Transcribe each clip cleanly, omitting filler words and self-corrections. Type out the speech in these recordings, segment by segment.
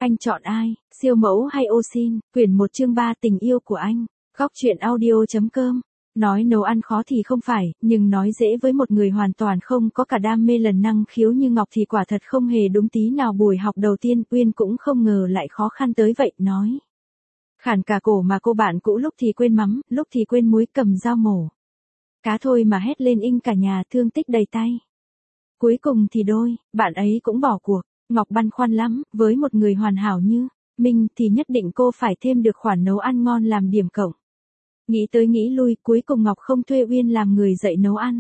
Anh chọn ai, siêu mẫu hay ô sin? Quyển 1 chương 3 tình yêu của anh. Góc truyện audio.com. Nói nấu ăn khó thì không phải, nhưng nói dễ với một người hoàn toàn không có cả đam mê lần năng khiếu như Ngọc thì quả thật không hề đúng tí nào. Buổi học đầu tiên Uyên cũng không ngờ lại khó khăn tới vậy, nói. Khản cả cổ mà cô bạn cũ lúc thì quên mắm, lúc thì quên muối, cầm dao mổ cá thôi mà hét lên inh cả nhà, thương tích đầy tay. Cuối cùng thì bạn ấy cũng bỏ cuộc. Ngọc băn khoăn lắm, với một người hoàn hảo như mình thì nhất định cô phải thêm được khoản nấu ăn ngon làm điểm cộng. Nghĩ tới nghĩ lui, cuối cùng Ngọc không thuê Uyên làm người dạy nấu ăn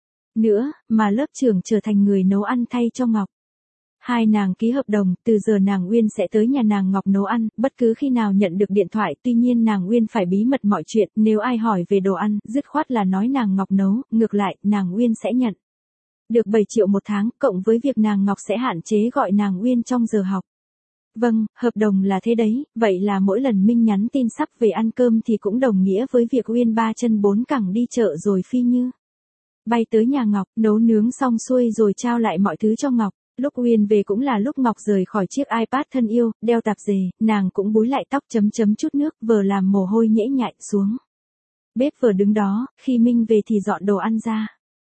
nữa, mà lớp trưởng trở thành người nấu ăn thay cho Ngọc. Hai nàng ký hợp đồng, từ giờ nàng Uyên sẽ tới nhà nàng Ngọc nấu ăn, bất cứ khi nào nhận được điện thoại. Tuy nhiên nàng Uyên phải bí mật mọi chuyện, nếu ai hỏi về đồ ăn, dứt khoát là nói nàng Ngọc nấu, ngược lại, nàng Uyên sẽ nhận được 7 triệu một tháng, cộng với việc nàng Ngọc sẽ hạn chế gọi nàng Uyên trong giờ học. Vâng, hợp đồng là thế đấy, vậy là mỗi lần Minh nhắn tin sắp về ăn cơm thì cũng đồng nghĩa với việc Uyên 3 chân 4 cẳng đi chợ rồi phi như bay tới nhà Ngọc, nấu nướng xong xuôi rồi trao lại mọi thứ cho Ngọc. Lúc Uyên về cũng là lúc Ngọc rời khỏi chiếc iPad thân yêu, đeo tạp dề, nàng cũng búi lại tóc chút nước, vừa làm mồ hôi nhễ nhại xuống bếp vừa đứng đó, khi Minh về thì dọn đồ ăn ra.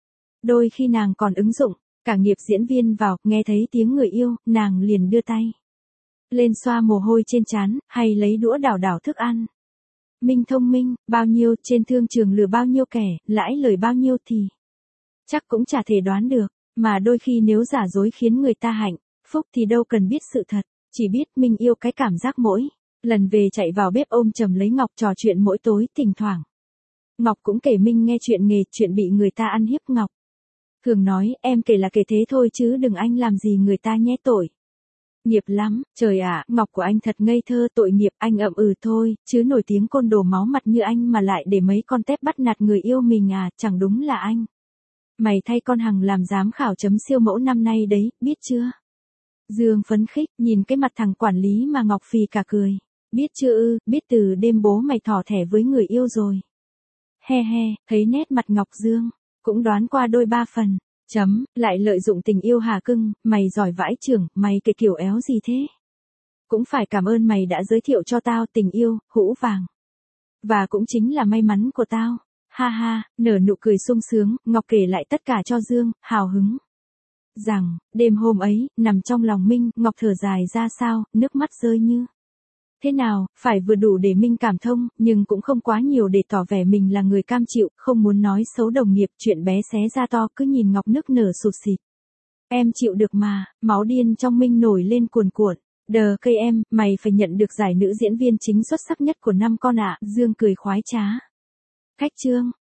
Đôi khi nàng còn ứng dụng cả nghiệp diễn viên vào, nghe thấy tiếng người yêu, nàng liền đưa tay lên xoa mồ hôi trên trán, hay lấy đũa đảo đảo thức ăn. Minh thông minh, bao nhiêu, trên thương trường lừa bao nhiêu kẻ, lãi lời bao nhiêu thì chắc cũng chả thể đoán được, mà đôi khi nếu giả dối khiến người ta hạnh phúc thì đâu cần biết sự thật, chỉ biết Minh yêu cái cảm giác mỗi lần về chạy vào bếp ôm chầm lấy Ngọc trò chuyện mỗi tối. Thỉnh thoảng Ngọc cũng kể Minh nghe chuyện nghề, chuyện bị người ta ăn hiếp. Ngọc thường nói, em kể là kể thế thôi chứ đừng anh làm gì người ta nhé, tội nghiệp lắm. Trời ạ, Ngọc của anh thật ngây thơ, tội nghiệp. Anh ậm ừ thôi, chứ nổi tiếng côn đồ máu mặt như anh mà lại để mấy con tép bắt nạt người yêu mình à, chẳng đúng là anh. Mày thay con Hằng làm giám khảo chấm siêu mẫu năm nay đấy, biết chưa? Dương phấn khích, nhìn cái mặt thằng quản lý mà Ngọc phì cả cười. Biết chưa ư, biết từ đêm bố mày thỏ thẻ với người yêu rồi. He he, thấy nét mặt Ngọc Dương cũng đoán qua đôi ba phần. Lại lợi dụng tình yêu hả cưng, mày giỏi vãi chưởng, mày cái kiểu éo gì thế? Cũng phải cảm ơn mày đã giới thiệu cho tao tình yêu, hũ vàng. Và cũng chính là may mắn của tao. Ha ha, nở nụ cười sung sướng, Ngọc kể lại tất cả cho Dương, hào hứng. Rằng, đêm hôm ấy, nằm trong lòng Minh, Ngọc thở dài ra sao, nước mắt rơi như thế nào, phải vừa đủ để Minh cảm thông, nhưng cũng không quá nhiều để tỏ vẻ mình là người cam chịu, không muốn nói xấu đồng nghiệp, chuyện bé xé ra to, cứ nhìn Ngọc nức nở sụt sịt. Em chịu được mà, máu điên trong Minh nổi lên cuồn cuộn. Đờ cây em, mày phải nhận được giải nữ diễn viên chính xuất sắc nhất của năm con ạ. Dương cười khoái trá. Khách trương,